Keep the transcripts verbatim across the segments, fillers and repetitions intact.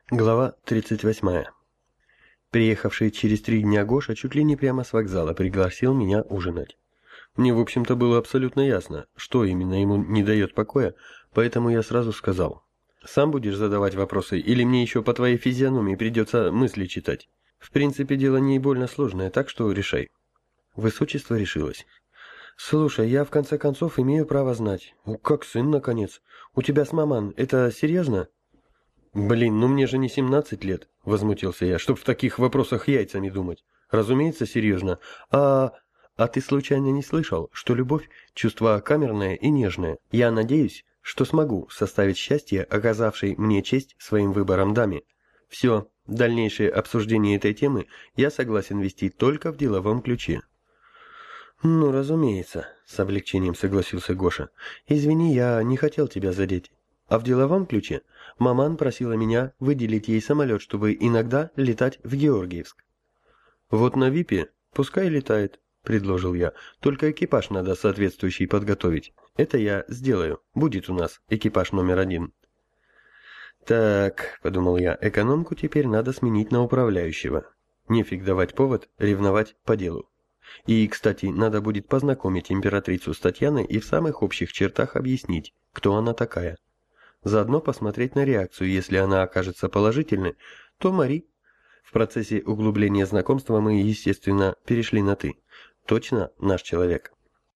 Глава тридцать восьмая. Приехавший через три дня Гоша чуть ли не прямо с вокзала пригласил меня ужинать. Мне, в общем-то, было абсолютно ясно, что именно ему не дает покоя, поэтому я сразу сказал: «Сам будешь задавать вопросы, или мне еще по твоей физиономии придется мысли читать? В принципе, дело не больно сложное, так что решай». Высочество решилось. «Слушай, я в конце концов имею право знать. Как сын, наконец. У тебя с маман, это серьезно?» «Блин, ну мне же не семнадцать лет», — возмутился я, «чтоб в таких вопросах яйцами думать. Разумеется, серьезно. А... а ты случайно не слышал, что любовь — чувство камерное и нежное? Я надеюсь, что смогу составить счастье, оказавшей мне честь своим выбором даме. Все, дальнейшее обсуждение этой темы я согласен вести только в деловом ключе». «Ну, разумеется», — с облегчением согласился Гоша. «Извини, я не хотел тебя задеть. А в деловом ключе маман просила меня выделить ей самолет, чтобы иногда летать в Георгиевск». «Вот на ВИПе пускай летает», — предложил я. «Только экипаж надо соответствующий подготовить. Это я сделаю. Будет у нас экипаж номер один». «Так», — подумал я, — «экономку теперь надо сменить на управляющего. Нефиг давать повод ревновать по делу. И, кстати, надо будет познакомить императрицу с Татьяной и в самых общих чертах объяснить, кто она такая. Заодно посмотреть на реакцию. Если она окажется положительной, то Мари. В процессе углубления знакомства мы, естественно, перешли на «ты». Точно наш человек».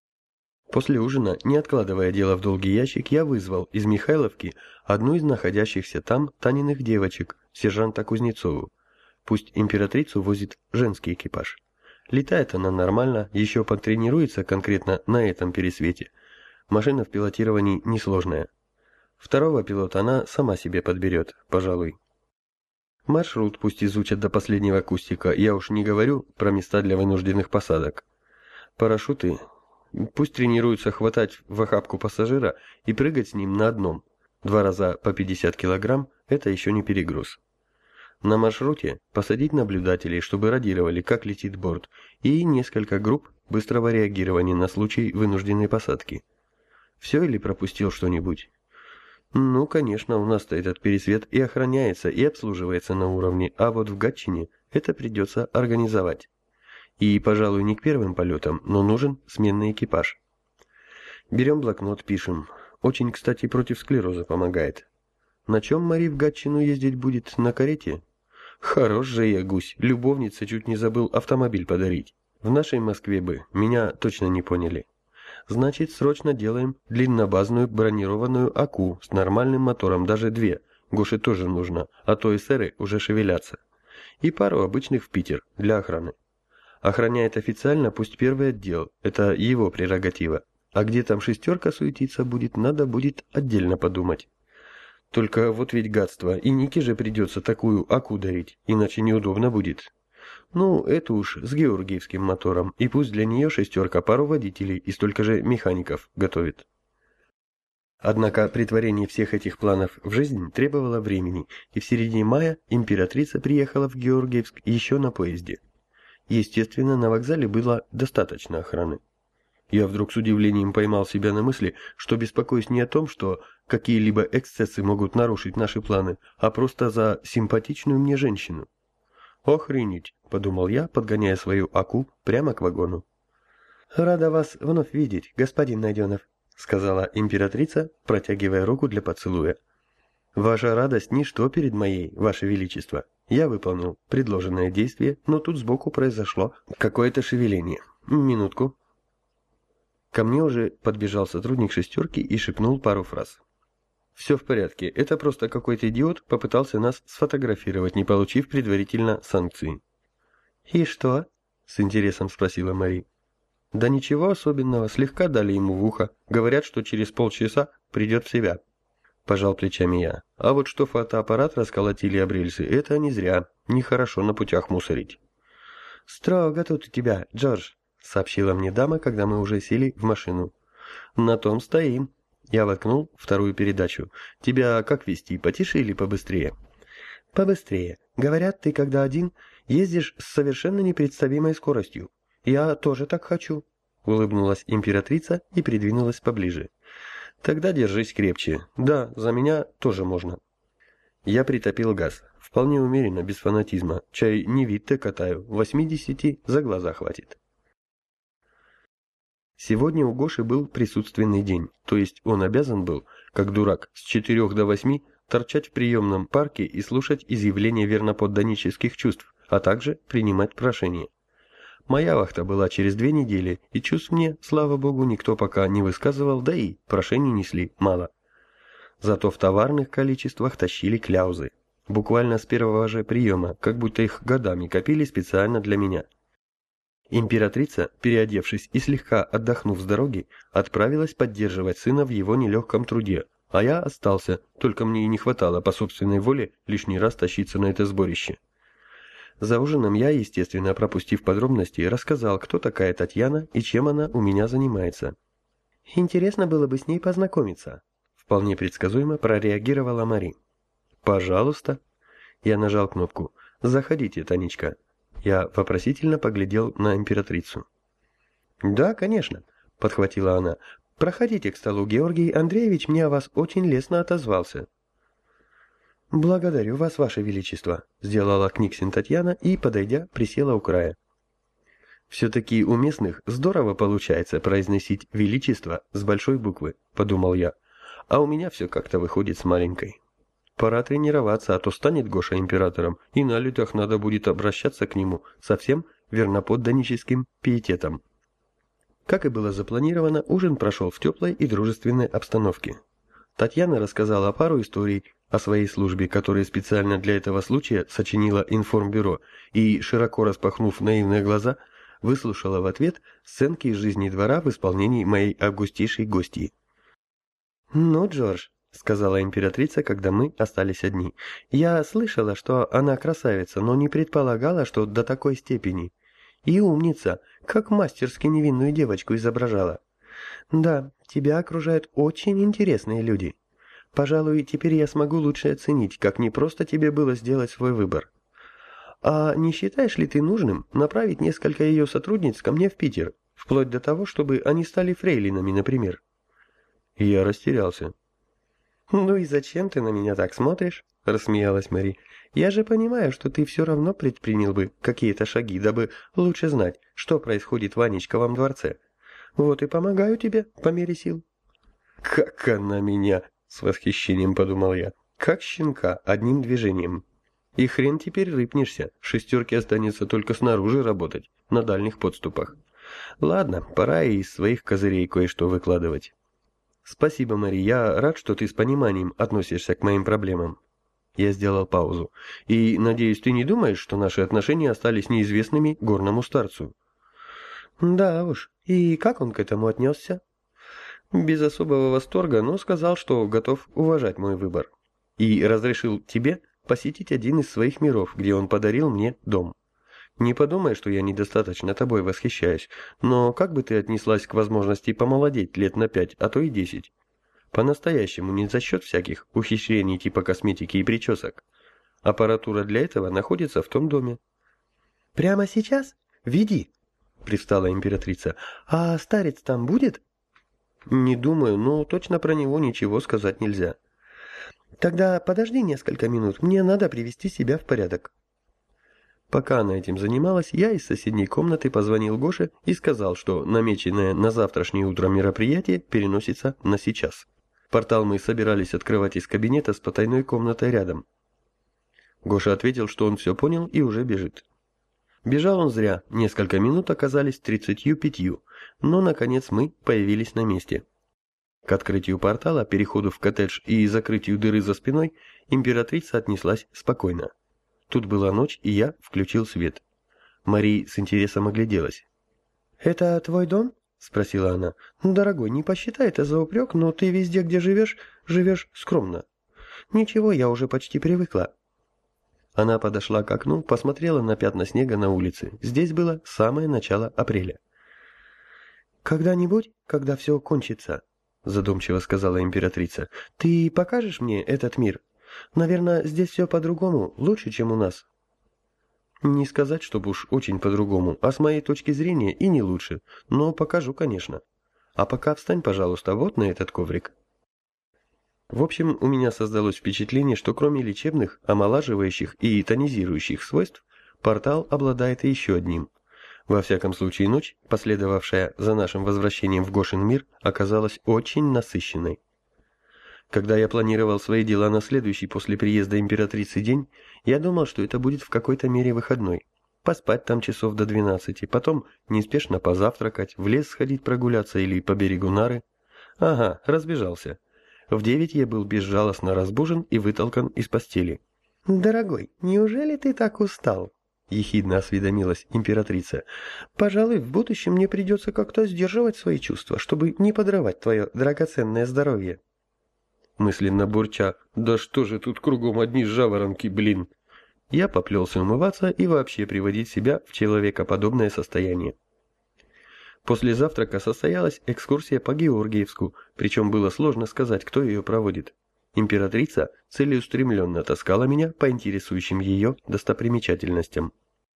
После ужина, не откладывая дело в долгий ящик, я вызвал из Михайловки одну из находящихся там Таниных девочек, сержанта Кузнецову. Пусть императрицу возит женский экипаж. Летает она нормально, еще потренируется конкретно на этом пересвете. Машина в пилотировании несложная. Второго пилота она сама себе подберет, пожалуй. Маршрут пусть изучат до последнего кустика, я уж не говорю про места для вынужденных посадок. Парашюты пусть тренируются хватать в охапку пассажира и прыгать с ним на одном. Два раза по пятьдесят килограмм – это еще не перегруз. На маршруте посадить наблюдателей, чтобы радировали, как летит борт, и несколько групп быстрого реагирования на случай вынужденной посадки. Все или пропустил что-нибудь? Ну, конечно, у нас-то этот пересвет и охраняется, и обслуживается на уровне, а вот в Гатчине это придется организовать. И, пожалуй, не к первым полетам, но нужен сменный экипаж. Берем блокнот, пишем. Очень, кстати, против склероза помогает. На чем Мари в Гатчину ездить будет? На карете? Хорош же я гусь, любовнице чуть не забыл автомобиль подарить. В нашей Москве бы меня точно не поняли. Значит, срочно делаем длиннобазную бронированную АКУ с нормальным мотором, даже две. Гоше тоже нужно, а то эсеры уже шевелятся. И пару обычных в Питер для охраны. Охраняет официально пусть первый отдел, это его прерогатива. А где там шестерка суетиться будет, надо будет отдельно подумать. Только вот ведь гадство, и Нике же придется такую АКУ дарить, иначе неудобно будет. Ну, это уж с георгиевским мотором, и пусть для нее шестерка пару водителей и столько же механиков готовит. Однако претворение всех этих планов в жизнь требовало времени, и в середине мая императрица приехала в Георгиевск еще на поезде. Естественно, на вокзале было достаточно охраны. Я вдруг с удивлением поймал себя на мысли, что беспокоюсь не о том, что какие-либо эксцессы могут нарушить наши планы, а просто за симпатичную мне женщину. «Охренеть», — подумал я, подгоняя свою АКУ прямо к вагону. «Рада вас вновь видеть, господин Найденов», — сказала императрица, протягивая руку для поцелуя. «Ваша радость ничто перед моей, ваше величество. Я выполнил предложенное действие, но тут сбоку произошло какое-то шевеление. Минутку». Ко мне уже подбежал сотрудник шестерки и шепнул пару фраз. «Все в порядке, это просто какой-то идиот попытался нас сфотографировать, не получив предварительно санкции». «И что?» — с интересом спросила Мари. «Да ничего особенного, слегка дали ему в ухо. Говорят, что через полчаса придет в себя». Пожал плечами я. А вот что фотоаппарат расколотили об рельсы, это не зря. Нехорошо на путях мусорить. «Строго тут у тебя, Джордж», — сообщила мне дама, когда мы уже сели в машину. «На том стоим». Я воткнул вторую передачу. «Тебя как вести, потише или побыстрее?» «Побыстрее. Говорят, ты, когда один, ездишь с совершенно непредставимой скоростью. Я тоже так хочу», — улыбнулась императрица и придвинулась поближе. «Тогда держись крепче. Да, за меня тоже можно». Я притопил газ. Вполне умеренно, без фанатизма. Чай не вид-то катаю. восьмидесяти за глаза хватит. Сегодня у Гоши был присутственный день, то есть он обязан был, как дурак, с четырех до восьми торчать в приемном парке и слушать изъявления верноподданнических чувств, а также принимать прошения. Моя вахта была через две недели, и чувств мне, слава богу, никто пока не высказывал, да и прошений несли мало. Зато в товарных количествах тащили кляузы. Буквально с первого же приема, как будто их годами копили специально для меня. Императрица, переодевшись и слегка отдохнув с дороги, отправилась поддерживать сына в его нелегком труде, а я остался, только мне и не хватало по собственной воле лишний раз тащиться на это сборище. За ужином я, естественно, пропустив подробности, рассказал, кто такая Татьяна и чем она у меня занимается. «Интересно было бы с ней познакомиться», — вполне предсказуемо прореагировала Мари. «Пожалуйста». Я нажал кнопку. «Заходите, Танечка». Я вопросительно поглядел на императрицу. «Да, конечно», — подхватила она. «Проходите к столу, Георгий Андреевич мне о вас очень лестно отозвался». «Благодарю вас, ваше величество», — сделала книгсин Татьяна и, подойдя, присела у края. «Все-таки у местных здорово получается произносить «величество» с большой буквы», — подумал я, а у меня все как-то выходит с маленькой. Пора тренироваться, а то станет Гоша императором, и на людях надо будет обращаться к нему со всем верноподданническим пиететом. Как и было запланировано, ужин прошел в теплой и дружественной обстановке. Татьяна рассказала пару историй о своей службе, которые специально для этого случая сочинила информбюро, и, широко распахнув наивные глаза, выслушала в ответ сценки из жизни двора в исполнении моей августейшей гостьи. «Ну, Джордж», — сказала императрица, когда мы остались одни. «Я слышала, что она красавица, но не предполагала, что до такой степени. И умница, как мастерски невинную девочку изображала. Да, тебя окружают очень интересные люди. Пожалуй, теперь я смогу лучше оценить, как непросто тебе было сделать свой выбор. А не считаешь ли ты нужным направить несколько ее сотрудниц ко мне в Питер, вплоть до того, чтобы они стали фрейлинами, например?» Я растерялся. «Ну и зачем ты на меня так смотришь?» — рассмеялась Мари. «Я же понимаю, что ты все равно предпринял бы какие-то шаги, дабы лучше знать, что происходит в Анечковом дворце. Вот и помогаю тебе по мере сил». «Как она меня!» — с восхищением подумал я. «Как щенка, одним движением. И хрен теперь рыпнешься, шестерке останется только снаружи работать, на дальних подступах. Ладно, пора и из своих козырей кое-что выкладывать». «Спасибо, Мари, я рад, что ты с пониманием относишься к моим проблемам». Я сделал паузу. «И, надеюсь, ты не думаешь, что наши отношения остались неизвестными горному старцу?» «Да уж, и как он к этому отнесся?» «Без особого восторга, но сказал, что готов уважать мой выбор. И разрешил тебе посетить один из своих миров, где он подарил мне дом. Не подумай, что я недостаточно тобой восхищаюсь, но как бы ты отнеслась к возможности помолодеть лет на пять, а то и десять? По-настоящему, не за счет всяких ухищрений типа косметики и причесок. Аппаратура для этого находится в том доме». «Прямо сейчас? Веди», — привстала императрица. «А старец там будет?» «Не думаю, но точно про него ничего сказать нельзя». «Тогда подожди несколько минут, мне надо привести себя в порядок». Пока она этим занималась, я из соседней комнаты позвонил Гоше и сказал, что намеченное на завтрашнее утро мероприятие переносится на сейчас. Портал мы собирались открывать из кабинета с потайной комнатой рядом. Гоша ответил, что он все понял и уже бежит. Бежал он зря, несколько минут оказались тридцатью пятью, но, наконец, мы появились на месте. К открытию портала, переходу в коттедж и закрытию дыры за спиной императрица отнеслась спокойно. Тут была ночь, и я включил свет. Мари с интересом огляделась. «Это твой дом?» — спросила она. «Ну, дорогой, не посчитай это за упрек, но ты везде, где живешь, живешь скромно. Ничего, я уже почти привыкла». Она подошла к окну, посмотрела на пятна снега на улице. Здесь было самое начало апреля. «Когда-нибудь, когда все кончится», — задумчиво сказала императрица, — «ты покажешь мне этот мир? Наверное, здесь все по-другому, лучше, чем у нас». «Не сказать, чтобы уж очень по-другому, а с моей точки зрения и не лучше, но покажу, конечно. А пока встань, пожалуйста, вот на этот коврик». В общем, у меня создалось впечатление, что кроме лечебных, омолаживающих и тонизирующих свойств, портал обладает и еще одним. Во всяком случае, ночь, последовавшая за нашим возвращением в Гошин мир, оказалась очень насыщенной. Когда я планировал свои дела на следующий после приезда императрицы день, я думал, что это будет в какой-то мере выходной. Поспать там часов до двенадцати, потом неспешно позавтракать, в лес сходить прогуляться или по берегу Нары. Ага, разбежался. В девять я был безжалостно разбужен и вытолкан из постели. «Дорогой, неужели ты так устал?» — ехидно осведомилась императрица. «Пожалуй, в будущем мне придется как-то сдерживать свои чувства, чтобы не подрывать твое драгоценное здоровье». Мысленно бурча: «Да что же тут кругом одни жаворонки, блин!» Я поплелся умываться и вообще приводить себя в человекоподобное состояние. После завтрака состоялась экскурсия по Георгиевску, причем было сложно сказать, кто ее проводит. Императрица целеустремленно таскала меня по интересующим ее достопримечательностям.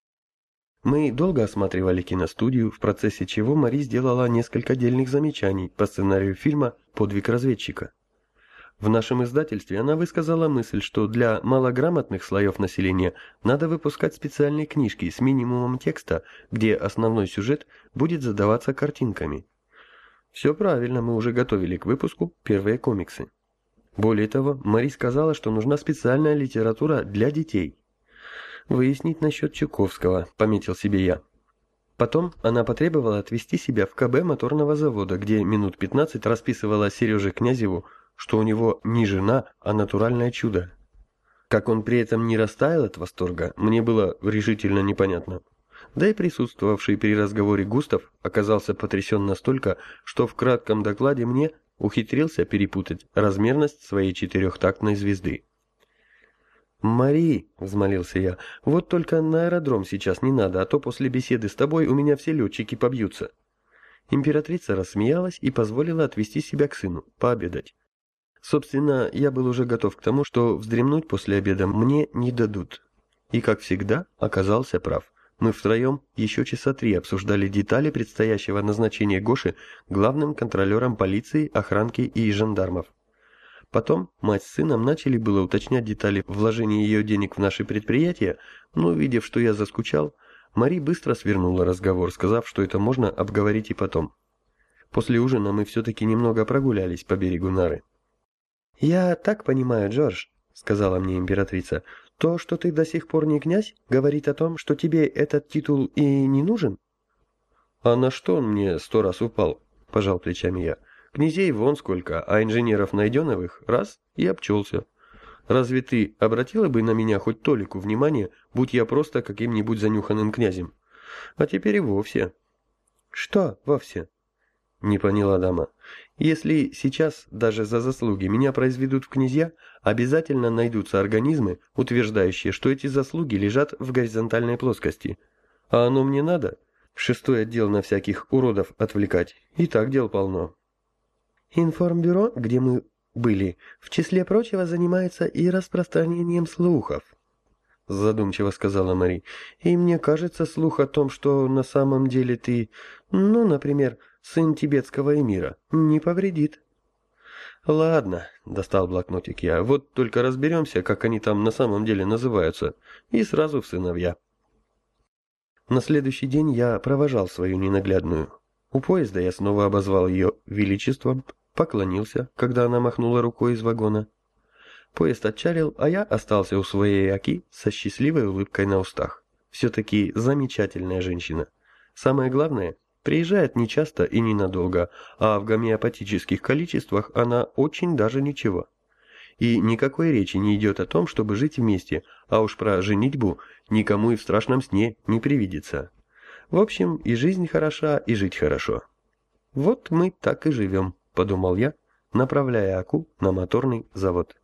Мы долго осматривали киностудию, в процессе чего Мари сделала несколько дельных замечаний по сценарию фильма «Подвиг разведчика». В нашем издательстве она высказала мысль, что для малограмотных слоев населения надо выпускать специальные книжки с минимумом текста, где основной сюжет будет задаваться картинками. Все правильно, мы уже готовили к выпуску первые комиксы. Более того, Мари сказала, что нужна специальная литература для детей. Выяснить насчет Чуковского, пометил себе я. Потом она потребовала отвезти себя в ка бэ моторного завода, где минут пятнадцать расписывала Сереже Князеву, что у него не жена, а натуральное чудо. Как он при этом не растаял от восторга, мне было решительно непонятно. Да и присутствовавший при разговоре Густав оказался потрясен настолько, что в кратком докладе мне ухитрился перепутать размерность своей четырехтактной звезды. «Мари», — взмолился я, — «вот только на аэродром сейчас не надо, а то после беседы с тобой у меня все летчики побьются». Императрица рассмеялась и позволила отвезти себя к сыну, пообедать. Собственно, я был уже готов к тому, что вздремнуть после обеда мне не дадут. И, как всегда, оказался прав. Мы втроем еще часа три обсуждали детали предстоящего назначения Гоши главным контролером полиции, охранки и жандармов. Потом мать с сыном начали было уточнять детали вложения ее денег в наши предприятия, но, увидев, что я заскучал, Мари быстро свернула разговор, сказав, что это можно обговорить и потом. После ужина мы все-таки немного прогулялись по берегу Нары. «Я так понимаю, Джордж», — сказала мне императрица, — «то, что ты до сих пор не князь, говорит о том, что тебе этот титул и не нужен?» «А на что он мне сто раз упал?» — пожал плечами я. «Князей вон сколько, а инженеров Найденовых раз и обчелся. Разве ты обратила бы на меня хоть толику внимания, будь я просто каким-нибудь занюханным князем? А теперь и вовсе». «Что вовсе?» Не поняла дама. «Если сейчас даже за заслуги меня произведут в князья, обязательно найдутся организмы, утверждающие, что эти заслуги лежат в горизонтальной плоскости. А оно мне надо? Шестой отдел на всяких уродов отвлекать. И так дел полно». «Информбюро, где мы были, в числе прочего занимается и распространением слухов», задумчиво сказала Мари. «И мне кажется, слух о том, что на самом деле ты, ну, например, сын тибетского эмира, не повредит». «Ладно», — достал блокнотик я, — «вот только разберемся, как они там на самом деле называются, и сразу в сыновья». На следующий день я провожал свою ненаглядную. У поезда я снова обозвал ее величеством, поклонился, когда она махнула рукой из вагона. Поезд отчалил, а я остался у своей Аки со счастливой улыбкой на устах. Все-таки замечательная женщина. Самое главное, приезжает нечасто и ненадолго, а в гомеопатических количествах она очень даже ничего. И никакой речи не идет о том, чтобы жить вместе, а уж про женитьбу никому и в страшном сне не привидится. В общем, и жизнь хороша, и жить хорошо. Вот мы так и живем, подумал я, направляя Аку на моторный завод.